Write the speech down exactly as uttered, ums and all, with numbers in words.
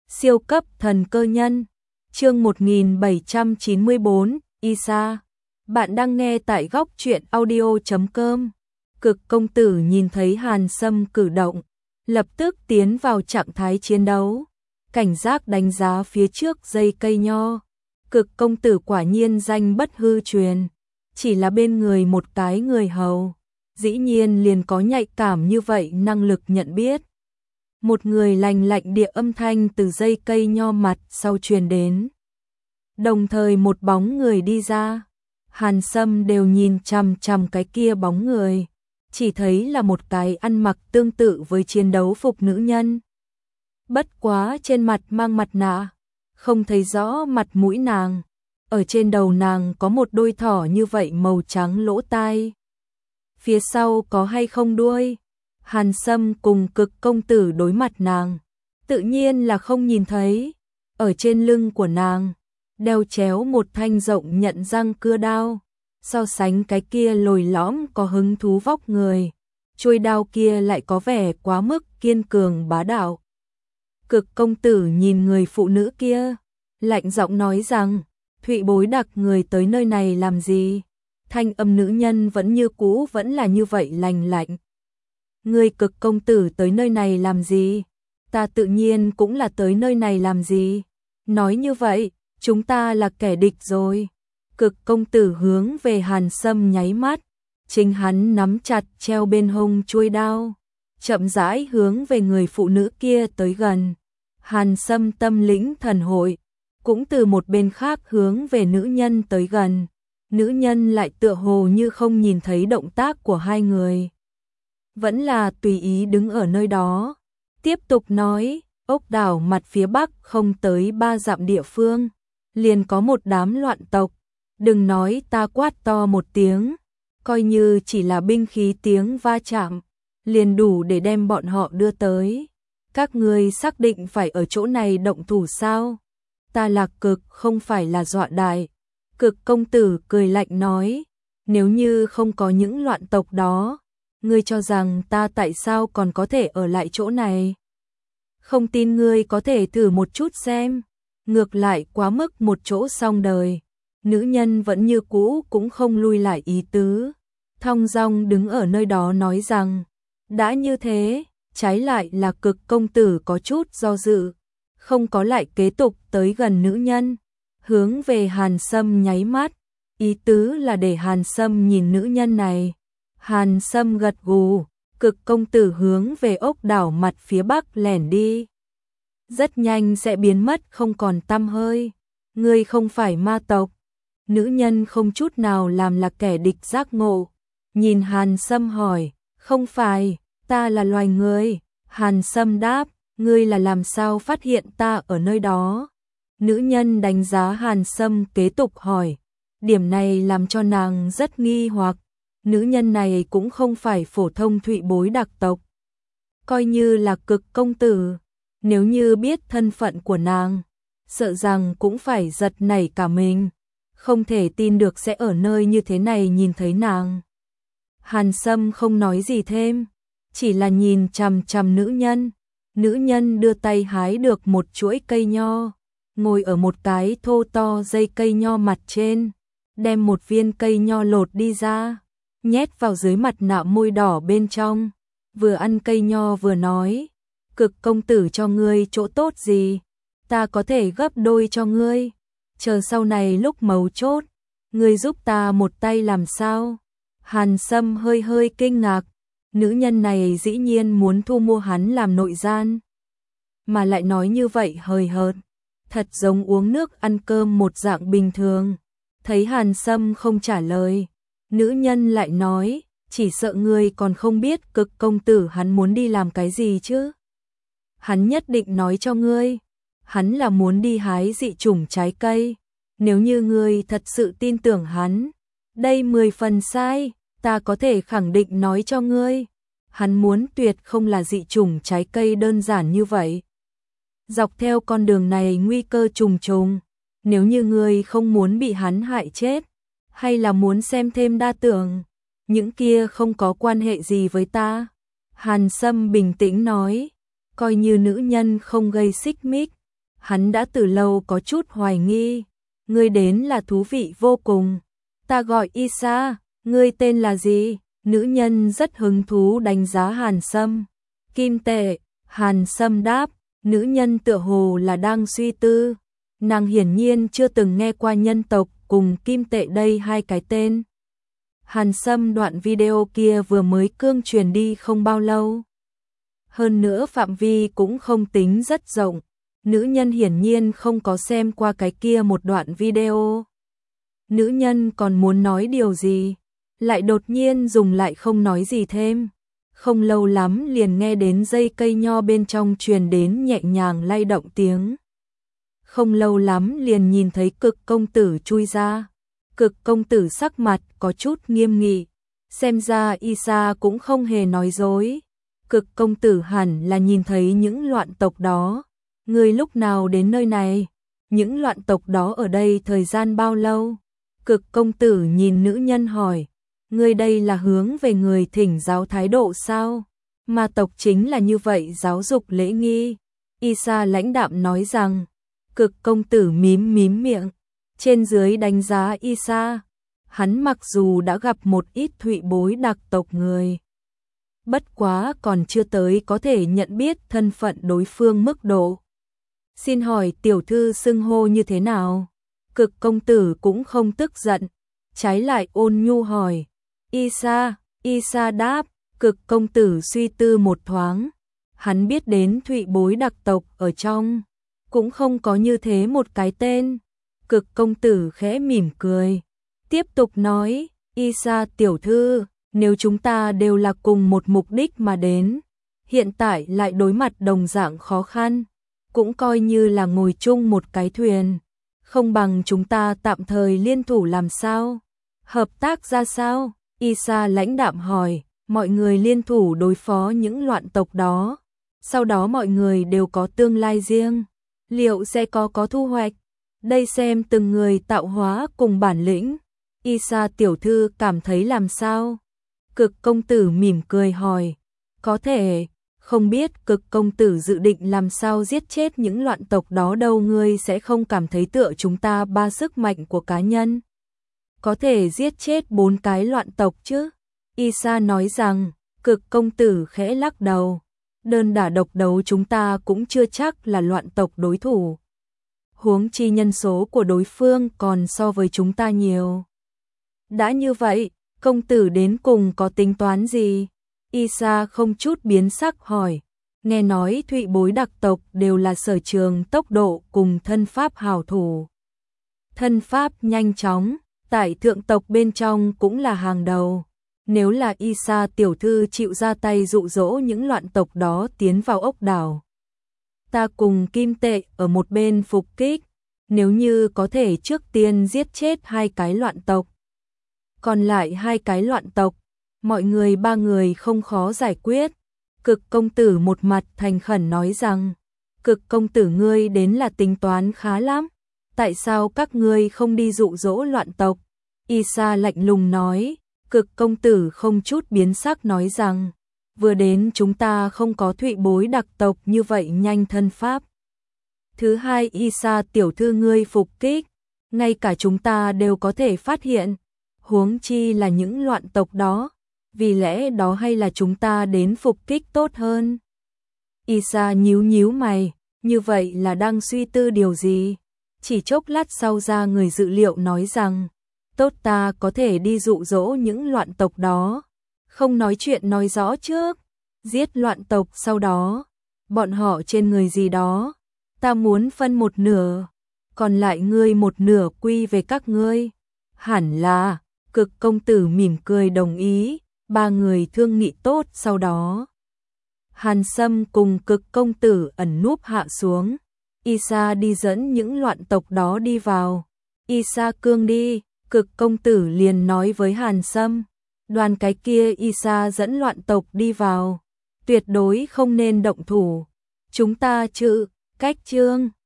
Siêu cấp thần cơ nhân. Chương một nghìn bảy trăm chín mươi bốn, Isa. Bạn đang nghe tại góc truyện audio chấm com. Cực công tử nhìn thấy Hàn Sâm cử động, lập tức tiến vào trạng thái chiến đấu, cảnh giác đánh giá phía trước dây cây nho. Cực công tử quả nhiên danh bất hư truyền, chỉ là bên người một cái người hầu, dĩ nhiên liền có nhạy cảm như vậy năng lực nhận biết. Một người lành lạnh địa âm thanh từ dây cây nho mặt sau truyền đến. Đồng thời một bóng người đi ra. Hàn Sâm đều nhìn chằm chằm cái kia bóng người, chỉ thấy là một cái ăn mặc tương tự với chiến đấu phục nữ nhân. Bất quá trên mặt mang mặt nạ, không thấy rõ mặt mũi nàng. Ở trên đầu nàng có một đôi thỏ như vậy màu trắng lỗ tai. Phía sau có hay không đuôi? Hàn Sâm cùng cực công tử đối mặt nàng, tự nhiên là không nhìn thấy. Ở trên lưng của nàng đeo chéo một thanh rộng nhận răng cưa đao, so sánh cái kia lồi lõm có hứng thú vóc người, chuôi đao kia lại có vẻ quá mức kiên cường bá đạo. Cực công tử nhìn người phụ nữ kia, lạnh giọng nói rằng, Thụy Bối đặc người tới nơi này làm gì? Thanh âm nữ nhân vẫn như cũ vẫn là như vậy lành lạnh. Người cực công tử tới nơi này làm gì? Ta tự nhiên cũng là tới nơi này làm gì? Nói như vậy, chúng ta là kẻ địch rồi. Cực công tử hướng về Hàn Sâm nháy mắt, chính hắn nắm chặt treo bên hông chuôi đao, chậm rãi hướng về người phụ nữ kia tới gần. Hàn Sâm tâm lĩnh thần hội, cũng từ một bên khác hướng về nữ nhân tới gần. Nữ nhân lại tựa hồ như không nhìn thấy động tác của hai người, vẫn là tùy ý đứng ở nơi đó. Tiếp tục nói, ốc đảo mặt phía bắc không tới ba dặm địa phương, liền có một đám loạn tộc. Đừng nói ta quát to một tiếng, coi như chỉ là binh khí tiếng va chạm, liền đủ để đem bọn họ đưa tới. Các ngươi xác định phải ở chỗ này động thủ sao? Ta Lạc Cực không phải là dọa đại. Cực công tử cười lạnh nói, nếu như không có những loạn tộc đó, ngươi cho rằng ta tại sao còn có thể ở lại chỗ này? Không tin ngươi có thể thử một chút xem. Ngược lại quá mức một chỗ xong đời. Nữ nhân vẫn như cũ cũng không lui lại ý tứ, thong dong đứng ở nơi đó nói rằng, đã như thế, trái lại là cực công tử có chút do dự, không có lại kế tục tới gần nữ nhân, hướng về Hàn Sâm nháy mắt, ý tứ là để Hàn Sâm nhìn nữ nhân này. Hàn Sâm gật gù, cực công tử hướng về ốc đảo mặt phía bắc lẻn đi. Rất nhanh sẽ biến mất không còn tăm hơi. Ngươi không phải ma tộc. Nữ nhân không chút nào làm là kẻ địch giác ngộ. Nhìn Hàn Sâm hỏi, không phải, ta là loài người. Hàn Sâm đáp, ngươi là làm sao phát hiện ta ở nơi đó? Nữ nhân đánh giá Hàn Sâm kế tục hỏi. Điểm này làm cho nàng rất nghi hoặc. Nữ nhân này cũng không phải phổ thông Thụy Bối đặc tộc. Coi như là cực công tử, nếu như biết thân phận của nàng, sợ rằng cũng phải giật nảy cả mình, không thể tin được sẽ ở nơi như thế này nhìn thấy nàng. Hàn Sâm không nói gì thêm, chỉ là nhìn chằm chằm nữ nhân. Nữ nhân đưa tay hái được một chuỗi cây nho, ngồi ở một cái thô to dây cây nho mặt trên, đem một viên cây nho lột đi ra, nhét vào dưới mặt nạ môi đỏ bên trong, vừa ăn cây nho vừa nói, cực công tử cho ngươi chỗ tốt gì, ta có thể gấp đôi cho ngươi, chờ sau này lúc mấu chốt, ngươi giúp ta một tay làm sao? Hàn Sâm hơi hơi kinh ngạc, nữ nhân này dĩ nhiên muốn thu mua hắn làm nội gian, mà lại nói như vậy hời hợt, thật giống uống nước ăn cơm một dạng bình thường. Thấy Hàn Sâm không trả lời, nữ nhân lại nói, chỉ sợ ngươi còn không biết cực công tử hắn muốn đi làm cái gì chứ. Hắn nhất định nói cho ngươi, hắn là muốn đi hái dị chủng trái cây. Nếu như ngươi thật sự tin tưởng hắn, đây mười phần sai, ta có thể khẳng định nói cho ngươi, hắn muốn tuyệt không là dị chủng trái cây đơn giản như vậy. Dọc theo con đường này nguy cơ trùng trùng, nếu như ngươi không muốn bị hắn hại chết, hay là muốn xem thêm đa tưởng, những kia không có quan hệ gì với ta. Hàn Sâm bình tĩnh nói, coi như nữ nhân không gây xích mích, Hắn đã từ lâu có chút hoài nghi. Ngươi đến là thú vị vô cùng. Ta gọi Isa, ngươi tên là gì? Nữ nhân rất hứng thú đánh giá Hàn Sâm. Kim tệ, Hàn Sâm đáp, nữ nhân tựa hồ là đang suy tư. Nàng hiển nhiên chưa từng nghe qua nhân tộc cùng kim tệ đây hai cái tên. Hàn Sâm đoạn video kia vừa mới cương truyền đi không bao lâu. Hơn nữa phạm vi cũng không tính rất rộng. Nữ nhân hiển nhiên không có xem qua cái kia một đoạn video. Nữ nhân còn muốn nói điều gì, lại đột nhiên dùng lại không nói gì thêm. Không lâu lắm liền nghe đến dây cây nho bên trong truyền đến nhẹ nhàng lay động tiếng. Không lâu lắm liền nhìn thấy Cực công tử chui ra. Cực công tử sắc mặt có chút nghiêm nghị, xem ra Isa cũng không hề nói dối. Cực công tử hẳn là nhìn thấy những loạn tộc đó. Ngươi lúc nào đến nơi này? Những loạn tộc đó ở đây thời gian bao lâu? Cực công tử nhìn nữ nhân hỏi, ngươi đây là hướng về người thỉnh giáo thái độ sao? Ma tộc chính là như vậy giáo dục lễ nghi. Isa lãnh đạm nói rằng. Cực công tử mím mím miệng, trên dưới đánh giá Isa. Hắn mặc dù đã gặp một ít thụy bối đặc tộc người, bất quá còn chưa tới có thể nhận biết thân phận đối phương mức độ. Xin hỏi tiểu thư xưng hô như thế nào? Cực công tử cũng không tức giận, trái lại ôn nhu hỏi. Isa, Isa đáp. Cực công tử suy tư một thoáng, hắn biết đến thụy bối đặc tộc ở trong cũng không có như thế một cái tên. Cực công tử khẽ mỉm cười, tiếp tục nói, Isa tiểu thư, nếu chúng ta đều là cùng một mục đích mà đến, hiện tại lại đối mặt đồng dạng khó khăn, cũng coi như là ngồi chung một cái thuyền, không bằng chúng ta tạm thời liên thủ làm sao? Hợp tác ra sao? Isa lãnh đạm hỏi, mọi người liên thủ đối phó những loạn tộc đó, sau đó mọi người đều có tương lai riêng. Liệu sẽ có có thu hoạch? Đây xem từng người tạo hóa cùng bản lĩnh. Isa tiểu thư cảm thấy làm sao? Cực công tử mỉm cười hỏi. Có thể, không biết cực công tử dự định làm sao giết chết những loạn tộc đó đâu, ngươi sẽ không cảm thấy tựa chúng ta ba sức mạnh của cá nhân có thể giết chết bốn cái loạn tộc chứ? Isa nói rằng. Cực công tử khẽ lắc đầu. Đơn đả độc đấu chúng ta cũng chưa chắc là loạn tộc đối thủ. Huống chi nhân số của đối phương còn so với chúng ta nhiều. Đã như vậy, công tử đến cùng có tính toán gì? Isa không chút biến sắc hỏi. Nghe nói thụy bối đặc tộc đều là sở trường tốc độ cùng thân pháp hảo thủ. Thân pháp nhanh chóng, tại thượng tộc bên trong cũng là hàng đầu. Nếu là Isa tiểu thư chịu ra tay dụ dỗ những loạn tộc đó tiến vào ốc đảo, ta cùng kim tệ ở một bên phục kích, nếu như có thể trước tiên giết chết hai cái loạn tộc. Còn lại hai cái loạn tộc, mọi người ba người không khó giải quyết. Cực công tử một mặt thành khẩn nói rằng, Cực công tử ngươi đến là tính toán khá lắm, tại sao các ngươi không đi dụ dỗ loạn tộc? Isa lạnh lùng nói. Cực công tử không chút biến sắc nói rằng, vừa đến chúng ta không có thụy bối đặc tộc như vậy nhanh thân pháp. Thứ hai, Isa tiểu thư ngươi phục kích, ngay cả chúng ta đều có thể phát hiện, huống chi là những loạn tộc đó, vì lẽ đó hay là chúng ta đến phục kích tốt hơn. Isa nhíu nhíu mày, như vậy là đang suy tư điều gì? Chỉ chốc lát sau ra người dự liệu nói rằng, tốt, ta có thể đi dụ dỗ những loạn tộc đó, không nói chuyện nói rõ trước, giết loạn tộc sau đó, bọn họ trên người gì đó, ta muốn phân một nửa, còn lại ngươi một nửa quy về các ngươi. Hẳn là. Cực công tử mỉm cười đồng ý, ba người thương nghị tốt sau đó. Hàn Sâm cùng Cực công tử ẩn núp hạ xuống, Isa đi dẫn những loạn tộc đó đi vào. Isa cương đi. Cực công tử liền nói với Hàn Sâm, đoàn cái kia Isa dẫn loạn tộc đi vào, tuyệt đối không nên động thủ. Chúng ta chữ cách chương